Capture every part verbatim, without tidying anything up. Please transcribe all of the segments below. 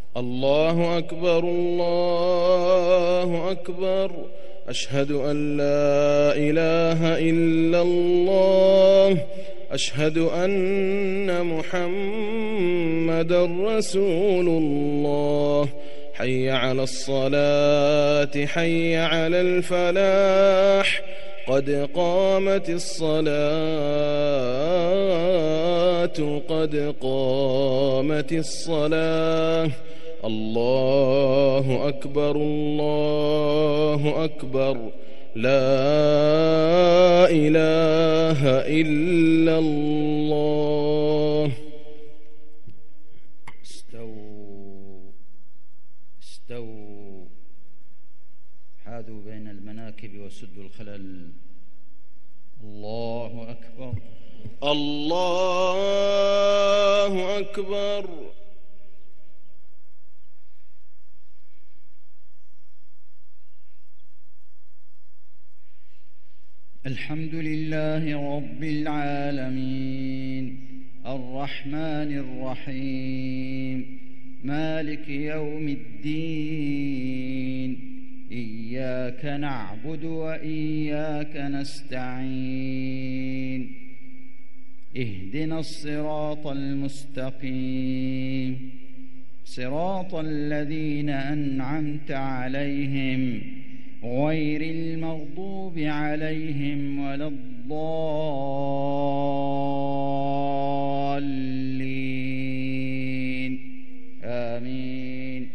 الله أكبر الله أكبر. أشهد أن لا إله إلا الله. أشهد أن محمدًا رسول الله. حي على الصلاة حي على الفلاح. قد قامت الصلاة قد قامت الصلاة. الله أكبر الله أكبر. لا إله إلا الله. استووا استووا حاذوا بين المناكب وسدوا الخلل. الله أكبر الله أكبر. الحمد لله رب العالمين الرحمن الرحيم مالك يوم الدين. إياك نعبد وإياك نستعين. اهدنا الصراط المستقيم صراط الذين أنعمت عليهم غير المغضوب عليهم ولا الضالين. آمين.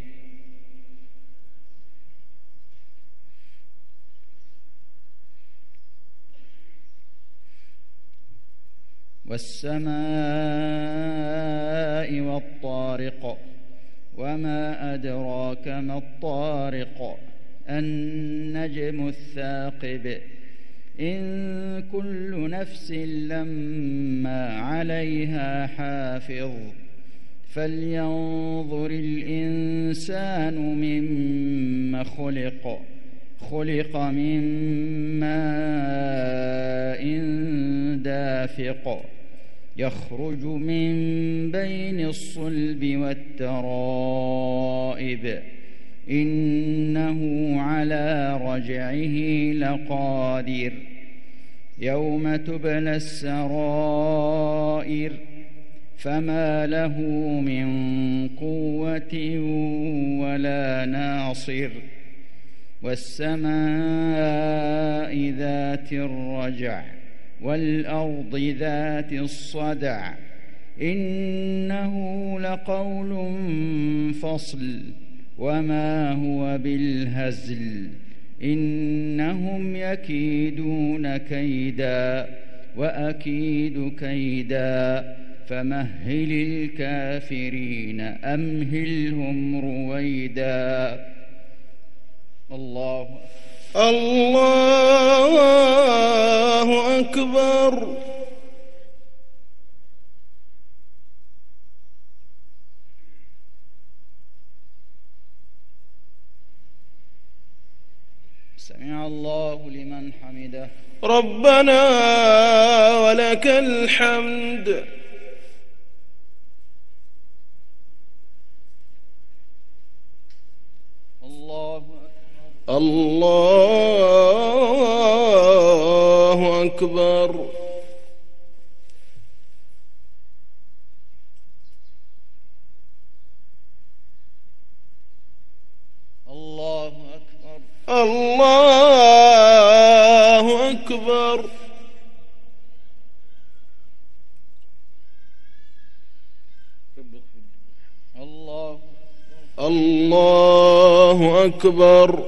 والسماء والطارق وما أدراك ما الطارق. النجم الثاقب. إن كل نفس لما عليها حافظ. فلينظر الإنسان مما خلق. خلق من ماء دافق. يخرج من بين الصلب والترائب. إنه على رجعه لقادر. يوم تبلى السرائر. فما له من قوة ولا ناصر. والسماء ذات الرجع والأرض ذات الصدع. إنه لقول فصل وما هو بالهزل. إنهم يكيدون كيدا وأكيد كيدا. فمهل الكافرين أمهلهم رويدا. الله الله أكبر. سمع الله لمن حمده. ربنا ولك الحمد. الله الله أكبر. الله أكبر. الله أكبر. الله الله أكبر.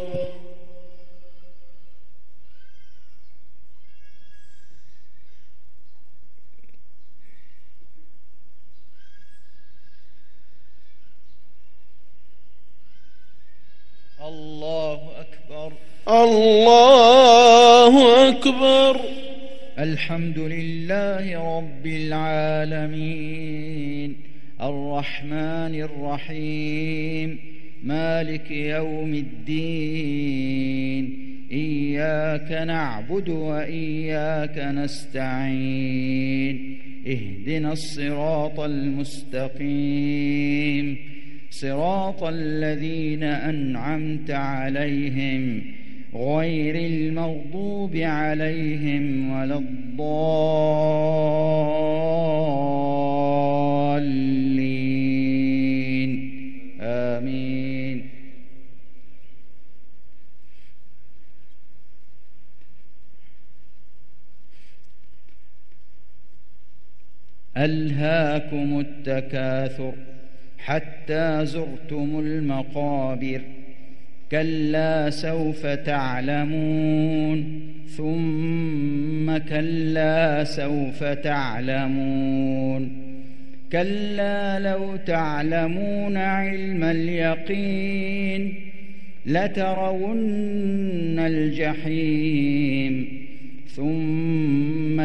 الله أكبر. الله أكبر. الحمد لله رب العالمين الرحمن الرحيم مالك يوم الدين. إياك نعبد وإياك نستعين. اهدنا الصراط المستقيم صراط الذين أنعمت عليهم غير المغضوب عليهم ولا الضالين آمين. ألهاكم التكاثر حتى زرتم المقابر كلا سوف تعلمون ثم كلا سوف تعلمون كلا لو تعلمون علم اليقين لترون الجحيم ثم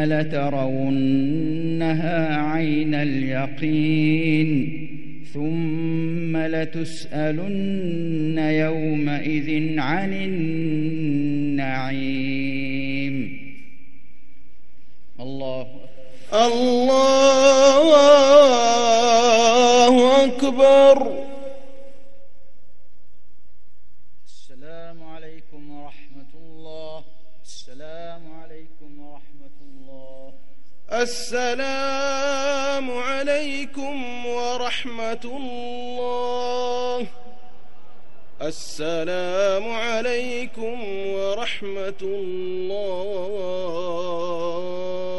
لترونها عين اليقين ثم لتسألن يومئذ عن النعيم. الله الله أكبر. السلام عليكم ورحمة الله. السلام عليكم ورحمة الله. السلام عليكم ورحمة الله. السلام عليكم ورحمة الله.